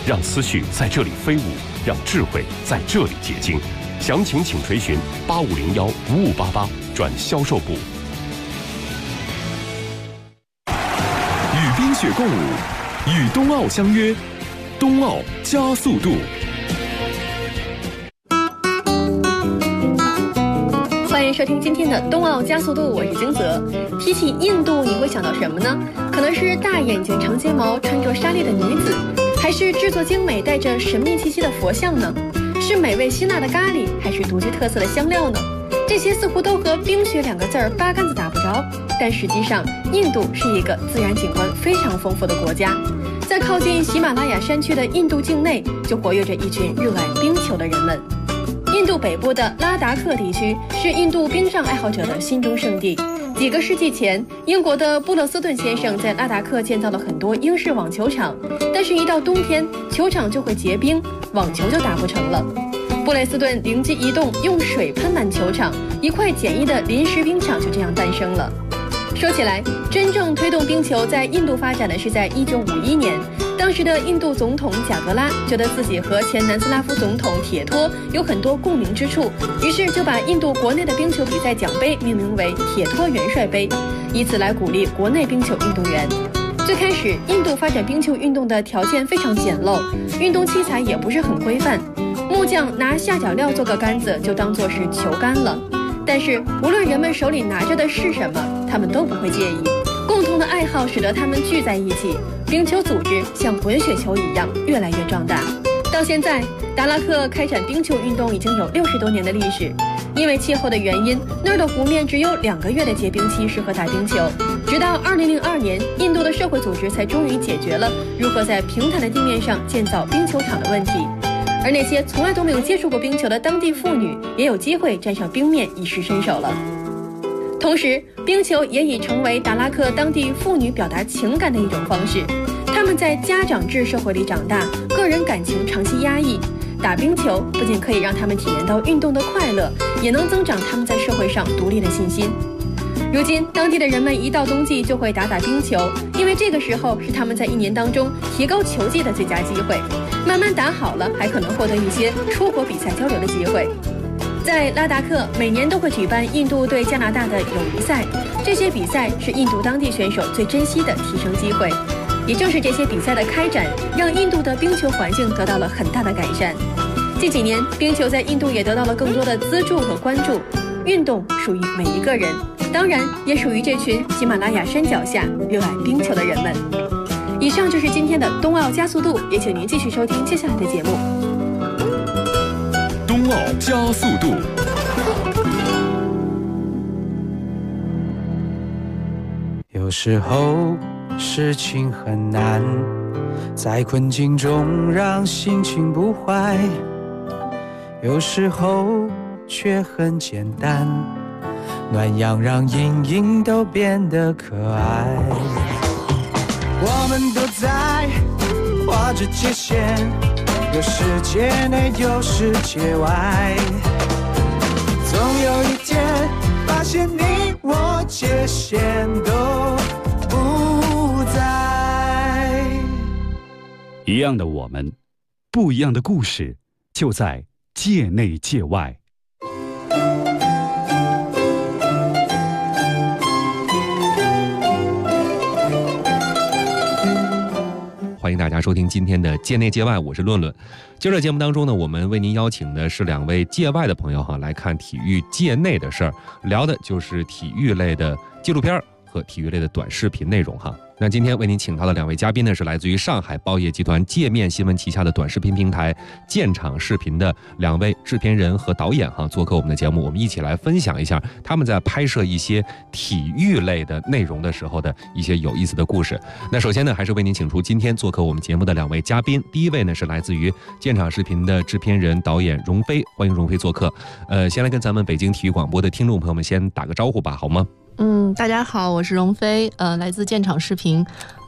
让思绪在这里飞舞，让智慧在这里结晶。详情请垂询8501-5588转销售部。 与冰雪共舞，与冬奥相约，冬奥加速度。 欢迎收听今天的冬奥加速度，我是金泽。提起印度，你会想到什么呢？可能是大眼睛、长睫毛、穿着纱丽的女子，还是制作精美、带着神秘气息的佛像呢？是美味辛辣的咖喱，还是独具特色的香料呢？这些似乎都和冰雪两个字儿八竿子打不着。但实际上，印度是一个自然景观非常丰富的国家。在靠近喜马拉雅山区的印度境内，就活跃着一群热爱冰球的人们。印度北部的拉达克地区是印度冰上爱好者的心中圣地。几个世纪前，英国的布勒斯顿先生在拉达克建造了很多英式网球场，但是一到冬天，球场就会结冰，网球就打不成了。布雷斯顿灵机一动，用水喷满球场，一块简易的临时冰场就这样诞生了。说起来，真正推动冰球在印度发展的是在1951年，当时的印度总统贾格拉觉得自己和前南斯拉夫总统铁托有很多共鸣之处，于是就把印度国内的冰球比赛奖杯命名为铁托元帅杯，以此来鼓励国内冰球运动员。最开始，印度发展冰球运动的条件非常简陋，运动器材也不是很规范，木匠拿下脚料做个杆子就当作是球杆了。但是无论人们手里拿着的是什么，他们都不会介意。共同的爱好使得他们聚在一起，冰球组织像滚雪球一样越来越壮大。到现在，达拉克开展冰球运动已经有60多年的历史。因为气候的原因，那儿的湖面只有2个月的结冰期适合打冰球。直到2002年，印度的社会组织才终于解决了如何在平坦的地面上建造冰球场的问题。而那些从来都没有接触过冰球的当地妇女也有机会站上冰面一试身手了。同时，冰球也已成为达拉克当地妇女表达情感的一种方式。她们在家长制社会里长大，个人感情长期压抑，打冰球不仅可以让他们体验到运动的快乐，也能增长他们在社会上独立的信心。如今，当地的人们一到冬季就会打冰球，因为这个时候是他们在一年当中提高球技的最佳机会。慢慢打好了，还可能获得一些出国比赛交流的机会。在拉达克，每年都会举办印度对加拿大的友谊赛，这些比赛是印度当地选手最珍惜的提升机会。也正是这些比赛的开展，让印度的冰球环境得到了很大的改善。近几年，冰球在印度也得到了更多的资助和关注。运动属于每一个人，当然也属于这群喜马拉雅山脚下热爱冰球的人们。以上就是今天的冬奥加速度，也请您继续收听接下来的节目。 冬奥加速度。 有时候事情很难，在困境中让心情不坏，有时候却很简单，暖阳让阴影都变得可爱。我们都在画着界限，有世界内有世界外，总有一天发现你我界限都不在。 一样的我们，不一样的故事，就在界内界外。 欢迎大家收听今天的界内界外，我是论论。今儿的节目当中呢，我们为您邀请的是2位界外的朋友来看体育界内的事儿，聊的就是体育类的纪录片和体育类的短视频内容那今天为您请到的2位嘉宾呢，是来自于上海报业集团界面新闻旗下的短视频平台建厂视频的2位制片人和导演做客我们的节目，我们一起来分享一下他们在拍摄一些体育类的内容的时候的一些有意思的故事。那首先呢，还是为您请出今天做客我们节目的2位嘉宾。第一位呢，是来自于建厂视频的制片人导演荣飞，欢迎荣飞做客。先来跟咱们北京体育广播的听众朋友们先打个招呼吧，好吗？ 大家好，我是荣飞，来自建厂视频。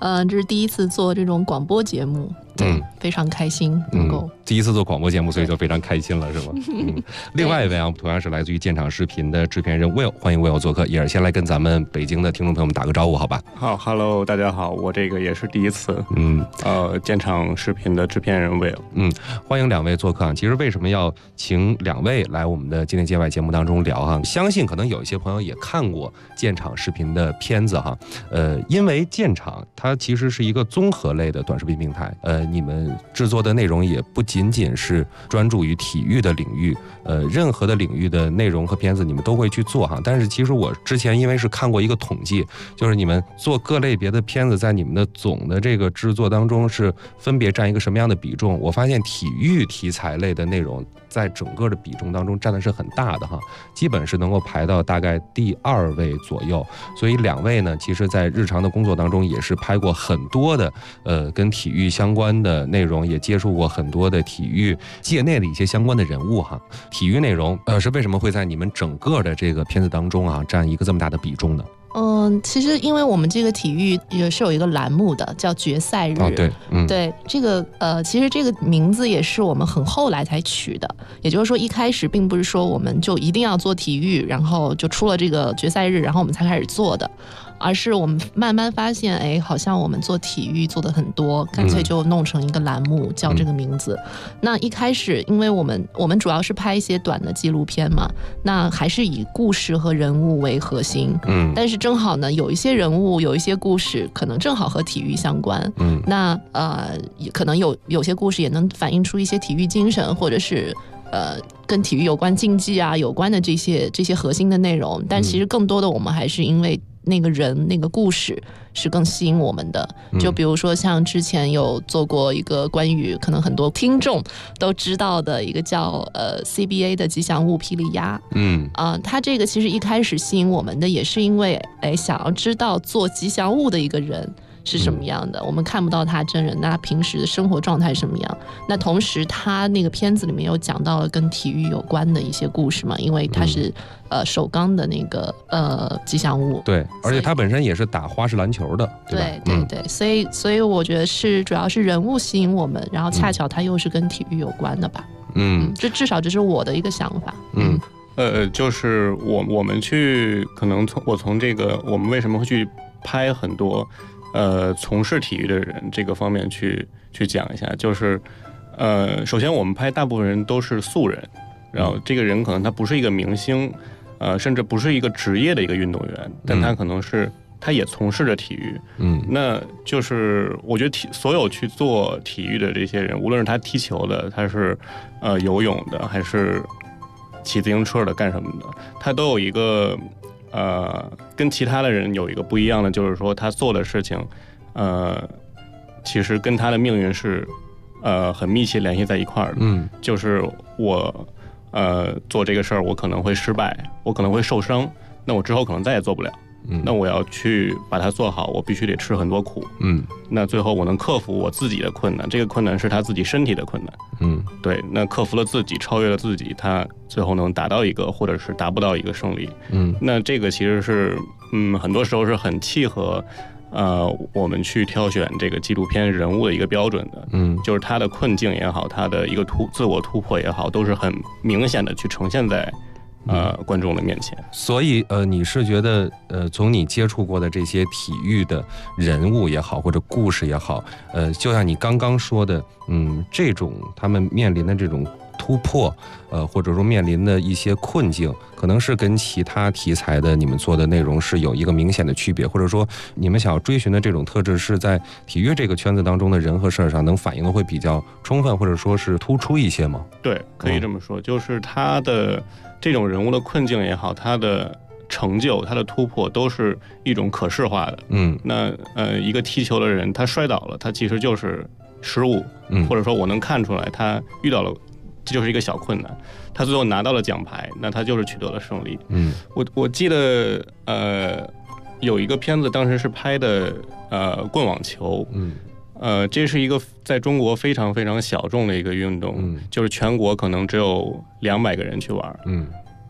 这是第一次做这种广播节目，对，非常开心能够。 第一次做广播节目，所以就非常开心了，是吗？另外一位啊，同样是来自于建厂视频的制片人 Will， 欢迎 Will 做客。也是先来跟咱们北京的听众朋友们打个招呼，好吧？ 好 ，Hello， 大家好，我这个也是第一次，建厂视频的制片人 Will， 欢迎两位做客啊。其实为什么要请两位来我们的今天街外节目当中聊哈？相信可能有一些朋友也看过建厂视频的片子哈，因为建厂它其实是一个综合类的短视频平台，你们制作的内容也不仅仅是专注于体育的领域，任何的领域的内容和片子你们都会去做哈。但是其实我之前因为是看过一个统计，就是你们做各类别的片子在你们的总的这个制作当中是分别占一个什么样的比重，我发现体育题材类的内容在整个的比重当中占的是很大的哈，基本是能够排到大概第2位左右。所以两位呢，其实在日常的工作当中也是拍过很多的跟体育相关的内容，也接触过很多的体育界内的一些相关的人物哈。体育内容是为什么会在你们整个的这个片子当中啊占一个这么大的比重呢？ 其实因为我们这个体育也是有一个栏目的，叫决赛日。 对， 对，这个其实这个名字也是我们很后来才取的，也就是说一开始并不是说我们就一定要做体育，然后就出了这个决赛日，然后我们才开始做的。而是我们慢慢发现，好像我们做体育做的很多，干脆就弄成一个栏目，叫这个名字。那一开始，因为我们主要是拍一些短的纪录片嘛，那还是以故事和人物为核心。但是正好呢，有一些人物，有一些故事，可能正好和体育相关。那可能有些故事也能反映出一些体育精神，或者是跟体育有关竞技啊有关的这些核心的内容。但其实更多的我们还是因为那个人那个故事是更吸引我们的。就比如说像之前有做过一个关于可能很多听众都知道的一个叫CBA 的吉祥物霹雳鸭。他这个其实一开始吸引我们的也是因为想要知道做吉祥物的一个人是什么样的，我们看不到他真人，那他平时的生活状态是什么样。那同时他那个片子里面有讲到了跟体育有关的一些故事嘛，因为他是首钢的那个吉祥物。对， 而且他本身也是打花式篮球的，对吧？ 对，所以我觉得主要是人物吸引我们，然后恰巧他又是跟体育有关的吧。这至少这是我的一个想法。 就是我们去可能从这个我们为什么会去拍很多从事体育的人这个方面去讲一下，就是首先我们拍大部分人都是素人，然后这个人可能他不是一个明星，甚至不是一个职业的一个运动员，但他可能是他也从事着体育。那就是我觉得所有去做体育的这些人，无论是他踢球的，他是游泳的，还是骑自行车的，干什么的，他都有一个跟其他的人有一个不一样的，就是说他做的事情，其实跟他的命运是很密切联系在一块儿的。就是我做这个事儿，我可能会失败，我可能会受伤，那我之后可能再也做不了。那我要去把它做好，我必须得吃很多苦。那最后我能克服我自己的困难，这个困难是他自己身体的困难。对，那克服了自己，超越了自己，他最后能达到一个或者是达不到一个胜利。那这个其实是很多时候是很契合我们去挑选这个纪录片人物的一个标准的。就是他的困境也好，他的一个自我突破也好，都是很明显的去呈现在观众的面前。 所以你是觉得从你接触过的这些体育的人物也好，或者故事也好，就像你刚刚说的，这种他们面临的这种突破，或者说面临的一些困境，可能是跟其他题材的你们做的内容是有一个明显的区别，或者说你们想要追寻的这种特质是在体育这个圈子当中的人和事儿上能反映的会比较充分，或者说是突出一些吗？ 对，可以这么说，就是他的这种人物的困境也好，他的成就，他的突破都是一种可视化的。那一个踢球的人，他摔倒了，他其实就是失误，或者说我能看出来他遇到了，这就是一个小困难，他最后拿到了奖牌，那他就是取得了胜利。我记得有一个片子当时是拍的棍网球。这是一个在中国非常非常小众的一个运动，就是全国可能只有200个人去玩。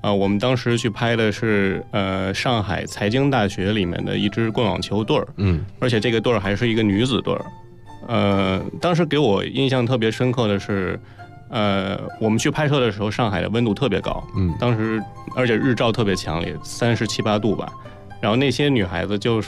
我们当时去拍的是上海财经大学里面的一支棍网球队儿，而且这个队儿还是一个女子队儿。当时给我印象特别深刻的是，我们去拍摄的时候，上海的温度特别高，当时而且日照特别强烈，37、8度吧。然后那些女孩子就是，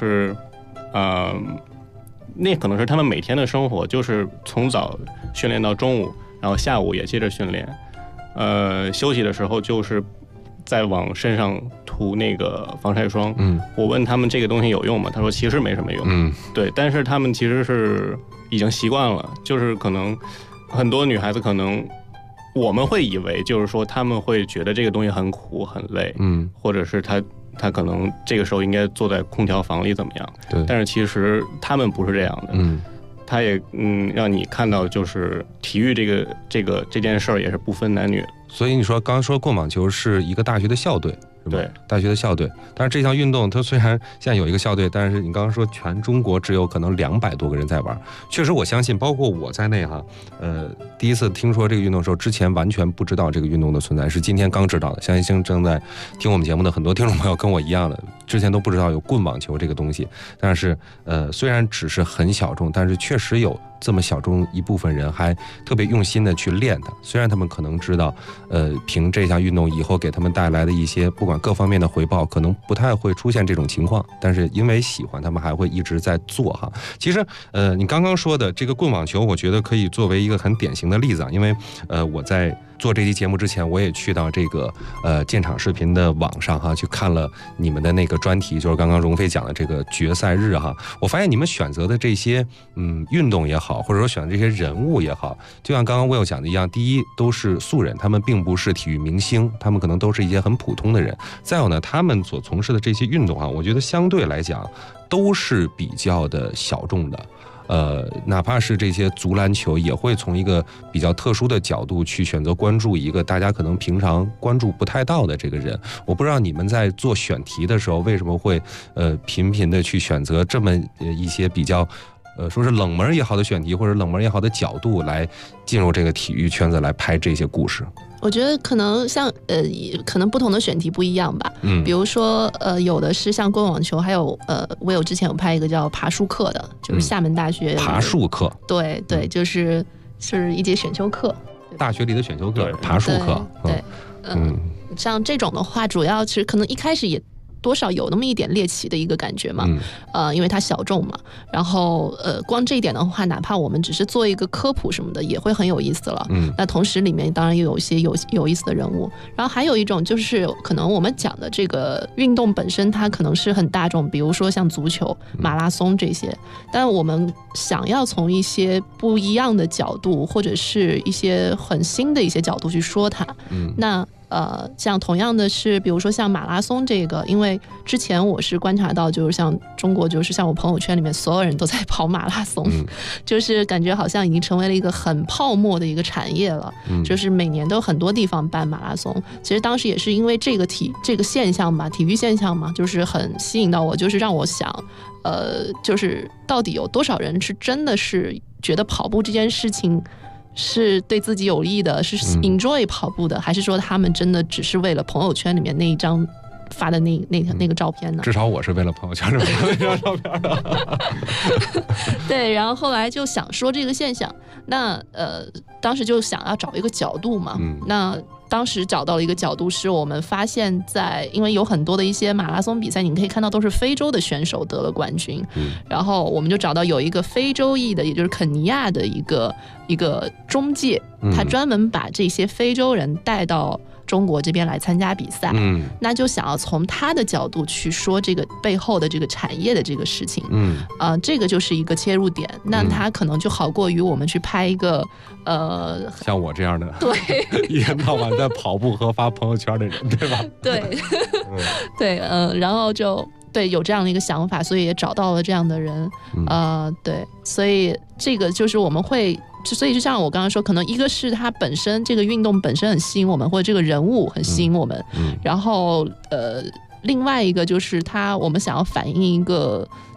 那可能是她们每天的生活，就是从早训练到中午，然后下午也接着训练，休息的时候就是再往身上涂那个防晒霜。我问他们这个东西有用吗？他说其实没什么用。对，但是他们其实是已经习惯了，就是可能很多女孩子可能我们会以为就是说他们会觉得这个东西很苦很累，或者是他可能这个时候应该坐在空调房里怎么样？对，但是其实他们不是这样的。他也让你看到就是体育这件事儿也是不分男女。 所以你说刚刚说棍网球是一个大学的校队，是吧？对，大学的校队。但是这项运动它虽然现在有一个校队，但是你刚刚说全中国只有可能200多个人在玩。确实我相信包括我在内哈，第一次听说这个运动的时候，之前完全不知道这个运动的存在，是今天刚知道的。相信正在听我们节目的很多听众朋友跟我一样的，之前都不知道有棍网球这个东西。但是虽然只是很小众，但是确实有这么小众一部分人还特别用心的去练它。虽然他们可能知道凭这项运动以后给他们带来的一些不管各方面的回报可能不太会出现这种情况，但是因为喜欢他们还会一直在做哈。其实你刚刚说的这个棍网球我觉得可以作为一个很典型的例子啊，因为我在做这期节目之前我也去到这个建厂视频的网上哈，去看了你们的那个专题，就是刚刚荣飞讲的这个决赛日哈。我发现你们选择的这些运动也好，或者说选的这些人物也好，就像刚刚Will讲的一样，第一都是素人，他们并不是体育明星，他们可能都是一些很普通的人。再有呢，他们所从事的这些运动啊，我觉得相对来讲都是比较的小众的。哪怕是这些足篮球也会从一个比较特殊的角度去选择关注一个大家可能平常关注不太到的这个人。我不知道你们在做选题的时候为什么会频频的去选择这么一些比较说是冷门也好的选题，或者冷门也好的角度来进入这个体育圈子来拍这些故事。 我觉得可能像可能不同的选题不一样吧。比如说有的是像棍网球，还有我有之前有拍一个叫爬树课的，就是厦门大学爬树课。 对对，就是一节选修课， 大学里的选修课，爬树课。 对，像这种的话，主要其实可能一开始也多少有那么一点猎奇的一个感觉嘛，因为它小众嘛，然后光这一点的话，哪怕我们只是做一个科普什么的，也会很有意思了。那同时里面当然也有一些有意思的人物，然后还有一种就是可能我们讲的这个运动本身，它可能是很大众，比如说像足球、马拉松这些，但我们想要从一些不一样的角度，或者是一些很新的一些角度去说它，那像同样的是比如说像马拉松这个，因为之前我是观察到就是像中国就是像我朋友圈里面所有人都在跑马拉松，就是感觉好像已经成为了一个很泡沫的一个产业了，就是每年都很多地方办马拉松。其实当时也是因为这个现象嘛，体育现象嘛，就是很吸引到我，就是让我想就是到底有多少人是真的是觉得跑步这件事情是对自己有利的，是 enjoy 跑步的，还是说他们真的只是为了朋友圈里面那一张发的那个照片呢？ 至少我是为了朋友圈里面那张照片的。 对，然后后来就想说这个现象，那当时就想要找一个角度嘛，那当时找到了一个角度，是我们发现因为有很多的一些马拉松比赛，你可以看到都是非洲的选手得了冠军，然后我们就找到有一个非洲裔的，也就是肯尼亚的一个中介，他专门把这些非洲人带到中国这边来参加比赛，那就想要从他的角度去说这个背后的这个产业的这个事情，这个就是一个切入点，那他可能就好过于我们去拍一个像我这样的， 对， 一天到晚在跑步和发朋友圈的人，对吧？ 对，对，然后就对有这样的一个想法，所以也找到了这样的人，对，所以这个就是我们会。所以就像我刚刚说，可能一个是它本身这个运动本身很吸引我们，或者这个人物很吸引我们，然后另外一个就是我们想要反映一个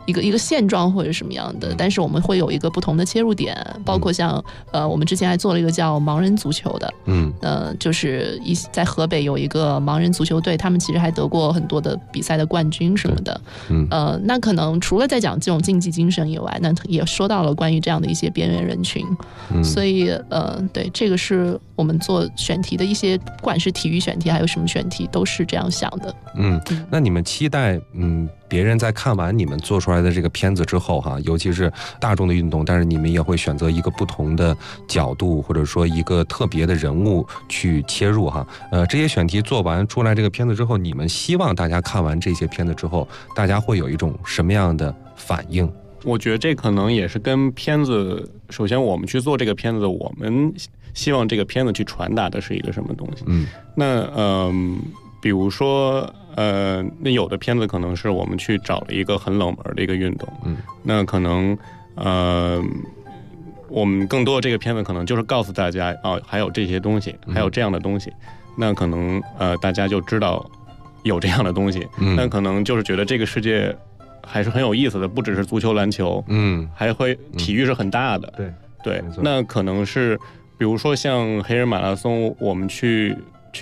一个现状或者什么样的，但是我们会有一个不同的切入点，包括像我们之前还做了一个叫盲人足球的，就是在河北有一个盲人足球队，他们其实还得过很多的比赛的冠军什么的，那可能除了在讲这种竞技精神以外，那也说到了关于这样的一些边缘人群，所以对，这个是我们做选题的一些，不管是体育选题还有什么选题，都是这样想的。 那你们期待别人在看完你们做出来的这个片子之后哈，尤其是大众的运动，但是你们也会选择一个不同的角度，或者说一个特别的人物去切入哈。这些选题做完出来这个片子之后，你们希望大家看完这些片子之后，大家会有一种什么样的反应？ 我觉得这可能也是跟片子，首先我们去做这个片子，我们希望这个片子去传达的是一个什么东西。那比如说那有的片子可能是我们去找了一个很冷门的一个运动，那可能我们更多的这个片子可能就是告诉大家还有这些东西，还有这样的东西，那可能大家就知道有这样的东西，那可能就是觉得这个世界还是很有意思的，不只是足球篮球，还会体育是很大的，对，那可能是比如说像黑人马拉松，我们去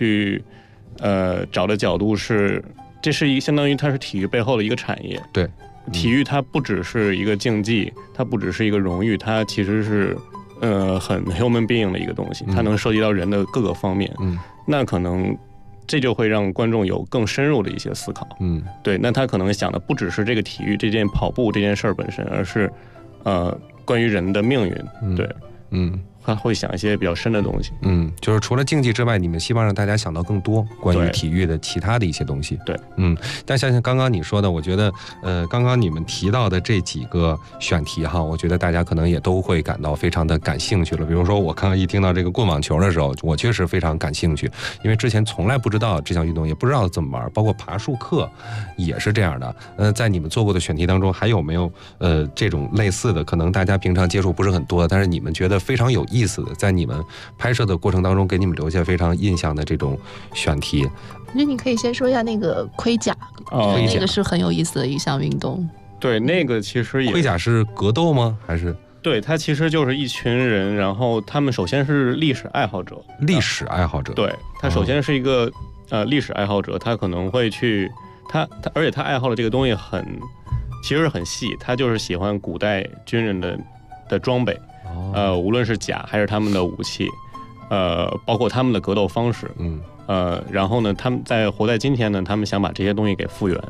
找的角度是，这是相当于它是体育背后的一个产业， 对， 体育它不只是一个竞技，它不只是一个荣誉，它其实是很 human being 的一个东西，它能涉及到人的各个方面，那可能这就会让观众有更深入的一些思考，对，那他可能想的不只是这个体育这件跑步这件事儿本身，而是关于人的命运，对，他会想一些比较深的东西， 就是除了竞技之外，你们希望让大家想到更多关于体育的其他的一些东西， 对， 但像刚刚你说的，我觉得刚刚你们提到的这几个选题哈，我觉得大家可能也都会感到非常的感兴趣了。比如说我刚刚一听到这个棍网球的时候，我确实非常感兴趣，因为之前从来不知道这项运动，也不知道怎么玩，包括爬树课也是这样的。在你们做过的选题当中，还有没有这种类似的，可能大家平常接触不是很多，但是你们觉得非常有意思的，在你们拍摄的过程当中给你们留下非常印象的这种选题？ 那你可以先说一下那个盔甲，那个是很有意思的一项运动。 对，那个其实也， 盔甲是格斗吗？还是？ 对，它其实就是一群人，然后他们首先是历史爱好者，对，他首先是一个历史爱好者，他可能会去而且他爱好的这个东西其实很细，他就是喜欢古代军人的装备，无论是甲还是他们的武器，包括他们的格斗方式，然后呢，他们活在今天呢，他们想把这些东西给复原，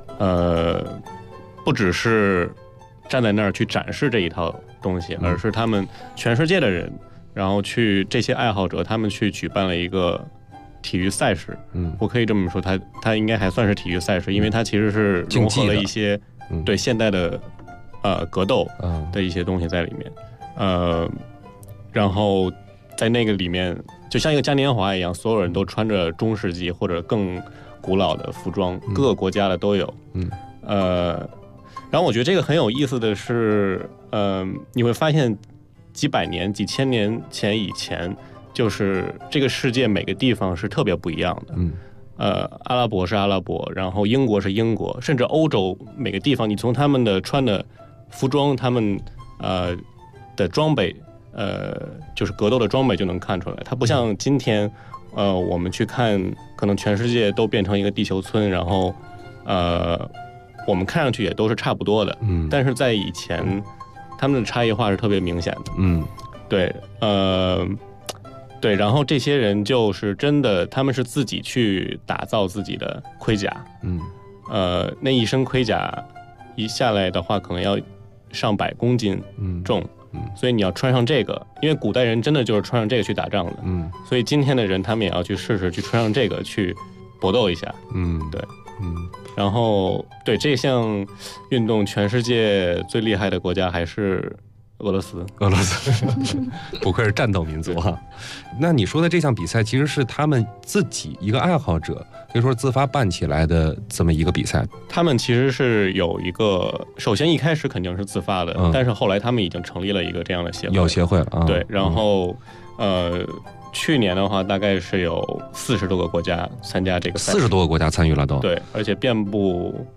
不只是站在那儿去展示这一套东西，而是他们全世界的人，然后这些爱好者，他们去举办了一个体育赛事，我可以这么说，它应该还算是体育赛事，因为它其实是融合了一些对现代的格斗的一些东西在里面，然后在那个里面就像一个嘉年华一样，所有人都穿着中世纪或者更古老的服装，各个国家的都有，然后我觉得这个很有意思的是，你会发现几百年、几千年以前，就是这个世界每个地方是特别不一样的。阿拉伯是阿拉伯，然后英国是英国，甚至欧洲每个地方，你从他们的穿的服装、他们的装备，就是格斗的装备就能看出来。它不像今天，我们去看，可能全世界都变成一个地球村，然后我们看上去也都是差不多的，但是在以前，他们的差异化是特别明显的，对，对，然后这些人就是真的，他们是自己去打造自己的盔甲，那一身盔甲一下来的话，可能要上百公斤重，所以你要穿上这个，因为古代人真的就是穿上这个去打仗的，所以今天的人他们也要去试试去穿上这个去搏斗一下，对。然后对这项运动，全世界最厉害的国家还是俄罗斯， 不愧是战斗民族哈。那你说的这项比赛其实是他们自己一个爱好者，可以说自发办起来的这么一个比赛。 他们其实是有一个，首先一开始肯定是自发的，但是后来他们已经成立了一个这样的协会， 有协会了， 对，然后去年的话，大概是有40多个国家参加这个赛事， 40多个国家参与了都。 对，而且遍布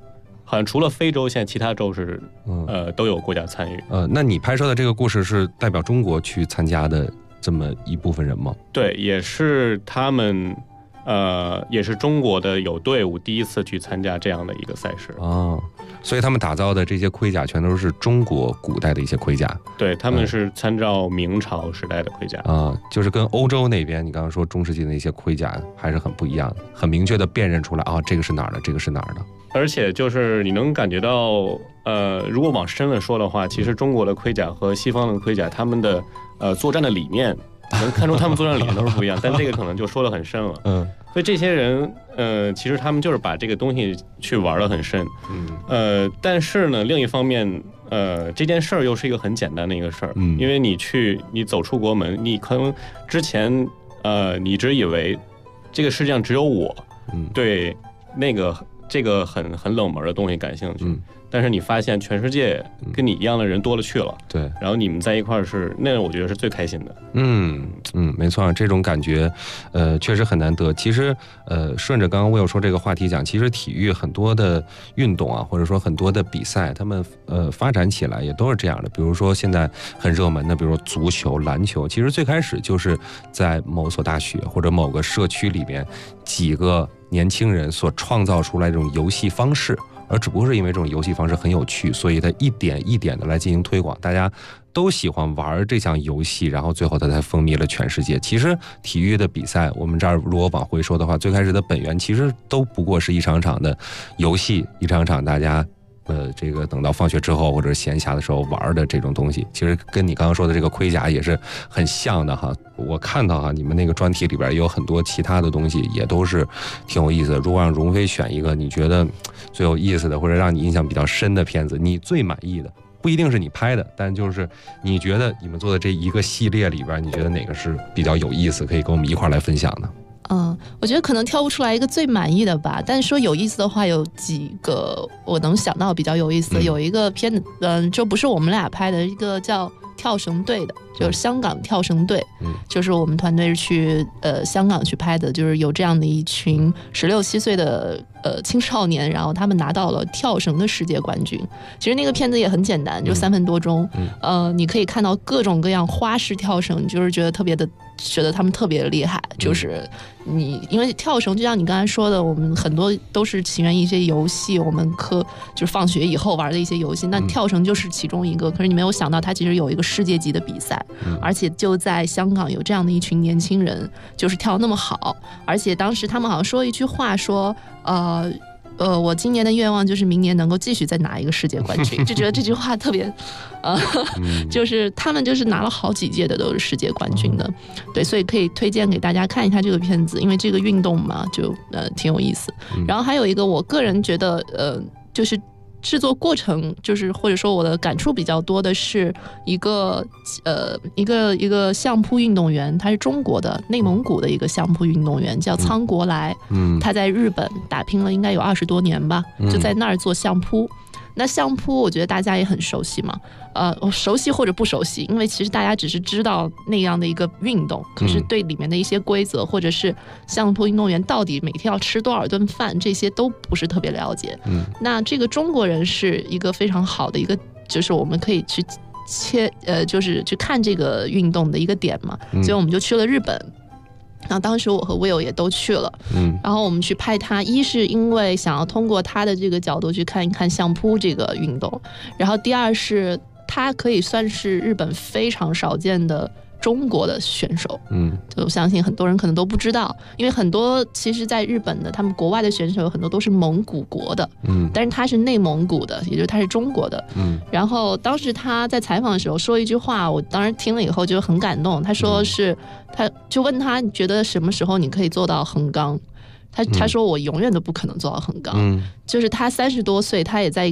好像除了非洲，现在其他州是都有国家参与。 那你拍摄的这个故事是代表中国去参加的这么一部分人吗？ 对，也是他们。也是中国的有队伍第一次去参加这样的一个赛事所以他们打造的这些盔甲全都是中国古代的一些盔甲。 对，他们是参照明朝时代的盔甲就是跟欧洲那边你刚刚说中世纪的那些盔甲还是很不一样的，很明确的辨认出来这个是哪儿的，这个是哪儿的。 而且就是你能感觉到，如果往深了说的话，其实中国的盔甲和西方的盔甲，他们的作战的理念。能看出他们作战理念都是不一样，但这个可能就说得很深了。所以这些人，其实他们就是把这个东西去玩得很深。但是呢，另一方面，这件事儿又是一个很简单的一个事儿。因为你走出国门，你可能之前，你只以为这个世界上只有我，对这个很冷门的东西感兴趣。但是你发现全世界跟你一样的人多了去了， 对，然后你们在一块儿那我觉得是最开心的。 没错，这种感觉，确实很难得。其实，顺着刚刚我有说这个话题讲，其实体育很多的运动或者说很多的比赛，他们发展起来也都是这样的。比如说现在很热门的，比如说足球、篮球，其实最开始就是在某所大学或者某个社区里面几个年轻人所创造出来这种游戏方式。而只不过是因为这种游戏方式很有趣，所以它一点一点的来进行推广，大家都喜欢玩这项游戏，然后最后它才风靡了全世界。其实体育的比赛，我们这儿如果往回说的话，最开始的本源其实都不过是一场场的游戏，一场场大家这个等到放学之后或者闲暇的时候玩的这种东西，其实跟你刚刚说的这个盔甲也是很像的哈。我看到你们那个专题里边也有很多其他的东西，也都是挺有意思的。如果让荣飞选一个你觉得最有意思的或者让你印象比较深的片子，你最满意的，不一定是你拍的，但就是你觉得你们做的这一个系列里边，你觉得哪个是比较有意思，可以跟我们一块来分享的？ 我觉得可能挑不出来一个最满意的吧，但是说有意思的话，有几个我能想到比较有意思的。有一个片子，就不是我们俩拍的，一个叫跳绳队的，就是香港跳绳队，就是我们团队是去香港去拍的，就是有这样的一群16、17岁的青少年，然后他们拿到了跳绳的世界冠军。其实那个片子也很简单，就3分多钟，你可以看到各种各样花式跳绳，就是觉得他们特别的厉害。就是因为跳绳就像你刚才说的，我们很多都是起源于一些游戏，我们就是放学以后玩的一些游戏，那跳绳就是其中一个。可是你没有想到它其实有一个世界级的比赛，而且就在香港有这样的一群年轻人，就是跳那么好。而且当时他们好像说一句话说我今年的愿望就是明年能够继续再拿一个世界冠军，就觉得这句话特别就是他们就是拿了好几届的都是世界冠军的。对，所以可以推荐给大家看一下这个片子，因为这个运动嘛就挺有意思。然后还有一个我个人觉得就是制作过程，就是或者说我的感触比较多的是一个相扑运动员，他是中国的内蒙古的一个相扑运动员，叫苍国来。他在日本打拼了应该有20多年吧，就在那儿做相扑。那相扑我觉得大家也很熟悉嘛，熟悉或者不熟悉，因为其实大家只是知道那样的一个运动，可是对里面的一些规则或者是相扑运动员到底每天要吃多少顿饭，这些都不是特别了解。那这个中国人是一个非常好的一个，就是我们可以去就是去看这个运动的一个点嘛，所以我们就去了日本。然后当时我和 Will 也都去了，然后我们去拍他，一是因为想要通过他的这个角度去看一看相扑这个运动，然后第二是他可以算是日本非常少见的中国的选手。就相信很多人可能都不知道，因为很多其实在日本的他们国外的选手有很多都是蒙古国的，但是他是内蒙古的，也就是他是中国的。然后当时他在采访的时候说一句话，我当时听了以后就很感动。他说是他就问他，你觉得什么时候你可以做到横纲？他说我永远都不可能做到横纲。就是他30多岁，他也在一个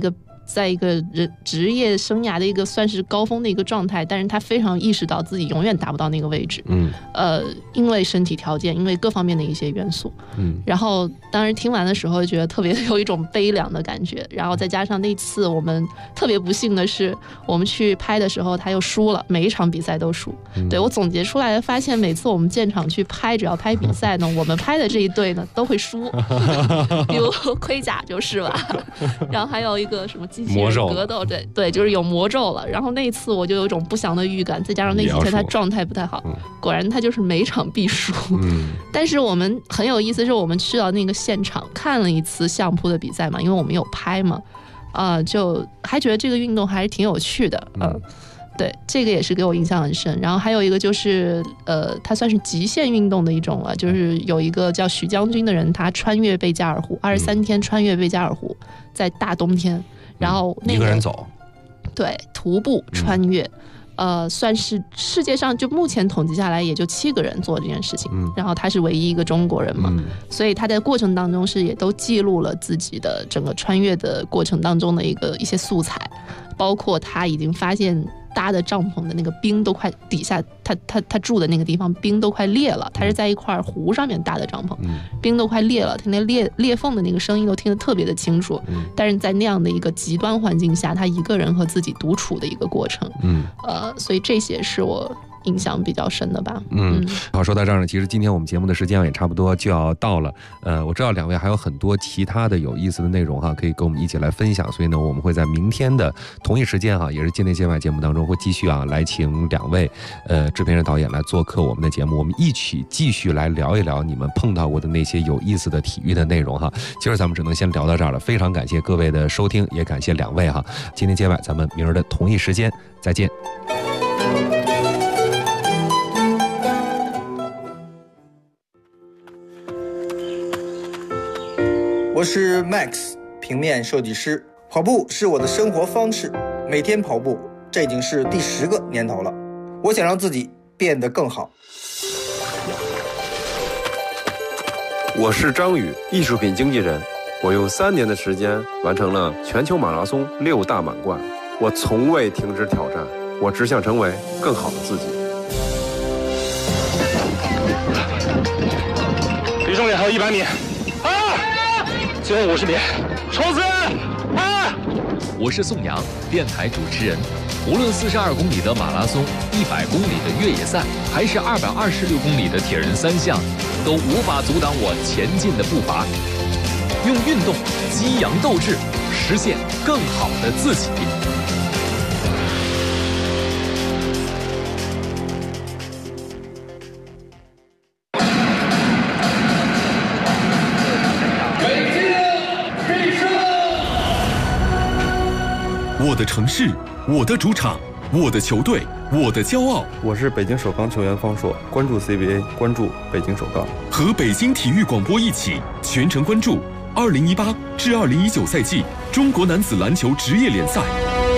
在一个职业生涯的一个算是高峰的一个状态，但是他非常意识到自己永远达不到那个位置。因为身体条件，因为各方面的一些元素。然后当时听完的时候觉得特别有一种悲凉的感觉，然后再加上那次我们特别不幸的是，我们去拍的时候他又输了，每一场比赛都输。对，我总结出来发现，每次我们建厂去拍，只要拍比赛呢，我们拍的这一队呢都会输，比如盔甲就是吧，然后还有一个什么机器人格斗，对，就是有魔咒了。然后那一次我就有一种不祥的预感，再加上那几天他状态不太好，果然他就是每场必输。但是我们很有意思，是我们去到那个现场看了一次相扑的比赛嘛，因为我们有拍嘛，就还觉得这个运动还是挺有趣的。对，这个也是给我印象很深。然后还有一个就是，它算是极限运动的一种了，就是有一个叫徐将军的人，他穿越贝加尔湖，23天穿越贝加尔湖，在大冬天，然后那个一个人走， 对，徒步穿越。算是世界上就目前统计下来也就7个人做这件事情，然后他是唯一一个中国人嘛，所以他在过程当中是也都记录了自己的整个穿越的过程当中的一些素材，包括他已经发现搭的帐篷的那个冰都快底下他住的那个地方冰都快裂了，他是在一块湖上面搭的帐篷，冰都快裂了，他那裂缝的那个声音都听得特别的清楚，但是在那样的一个极端环境下，他一个人和自己独处的一个过程，所以这些是我印象比较深的吧。 好，说到这儿呢，其实今天我们节目的时间也差不多就要到了。我知道两位还有很多其他的有意思的内容哈，可以跟我们一起来分享。所以呢，我们会在明天的同一时间哈，也是界内界外节目当中会继续来请2位制片人导演来做客我们的节目，我们一起继续来聊一聊你们碰到过的那些有意思的体育的内容哈。今儿咱们只能先聊到这儿了，非常感谢各位的收听，也感谢2位哈。界内界外，咱们明儿的同一时间再见。 我是 Max， 平面设计师。跑步是我的生活方式，每天跑步，这已经是第10个年头了。我想让自己变得更好。 我是张宇，艺术品经纪人。我用3年的时间完成了全球马拉松6大满贯。我从未停止挑战，我只想成为更好的自己。 离终点还有100米。最后50米，冲刺！ 我是宋阳，电台主持人。无论42公里的马拉松、100公里的越野赛，还是226公里的铁人3项，都无法阻挡我前进的步伐。用运动激扬斗志，实现更好的自己。 我的城市，我的主场，我的球队，我的骄傲。 我是北京首钢球员方硕，关注 CBA， 关注北京首钢。 和北京体育广播一起全程关注2018至2019赛季中国男子篮球职业联赛。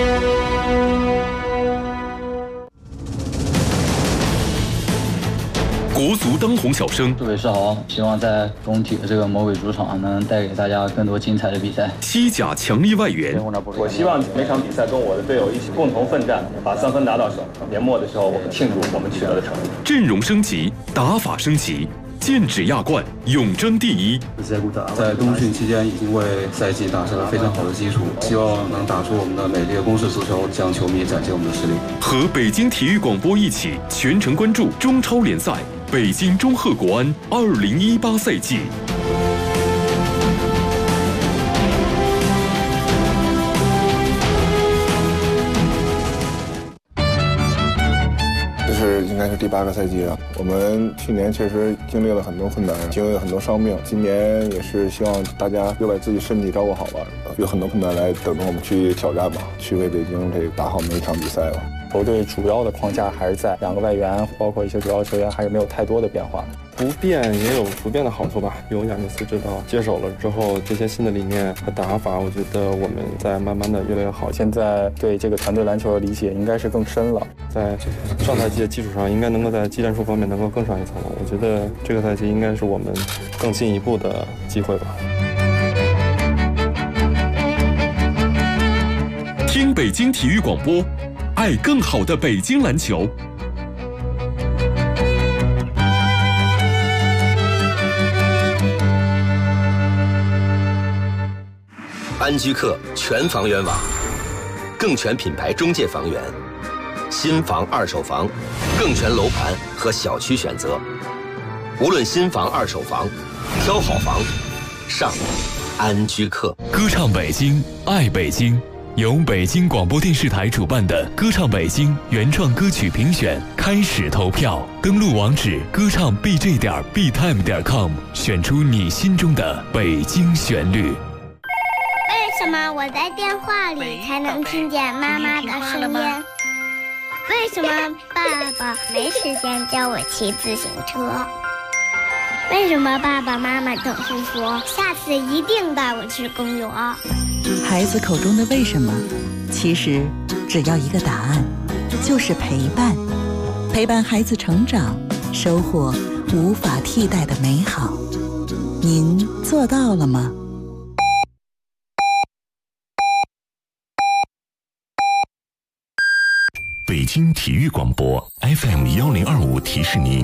国足当红小生， 杜伟世豪，希望在工体的这个魔鬼主场能带给大家更多精彩的比赛。 西甲强力外援， 我希望每场比赛跟我的队友一起共同奋战，把3分拿到手。年末的时候，我们庆祝我们取得的成绩。 阵容升级，打法升级，剑指亚冠，永争第一。 在冬训期间已经为赛季打下了非常好的基础，希望能打出我们的美丽的攻势足球，向球迷展现我们的实力。 和北京体育广播一起全程关注中超联赛。北京中赫国安2018赛季。 这是应该是第8个赛季了。我们去年确实经历了很多困难，经历了很多伤病。今年也是希望大家又把自己身体照顾好了，有很多困难来等着我们去挑战吧，去为北京这打好每一场比赛吧。 球队主要的框架还是在2个外援，包括一些主要球员，还是没有太多的变化。 不变也有不变的好处吧。有亚尼斯指导接手了之后，这些新的理念和打法，我觉得我们在慢慢的越来越好。 现在对这个团队篮球的理解应该是更深了， 在上赛季的基础上，应该能够在技战术方面能够更上一层楼。我觉得这个赛季应该是我们更进一步的机会吧。 听北京体育广播，爱更好的北京篮球。 安居客全房源网，更全品牌中介房源，新房、二手房，更全楼盘和小区选择。无论新房、二手房，挑好房，上安居客。 歌唱北京，爱北京。由北京广播电视台主办的歌唱北京原创歌曲评选开始投票，登录网址歌唱 bj.btime.com， 选出你心中的北京旋律。 为什么我在电话里才能听见妈妈的声音？为什么爸爸没时间教我骑自行车？为什么爸爸妈妈总是说下次一定带我去公园？ 孩子口中的为什么，其实只要一个答案，就是陪伴。陪伴孩子成长，收获无法替代的美好。您做到了吗？ 北京体育广播 FM1025提示您。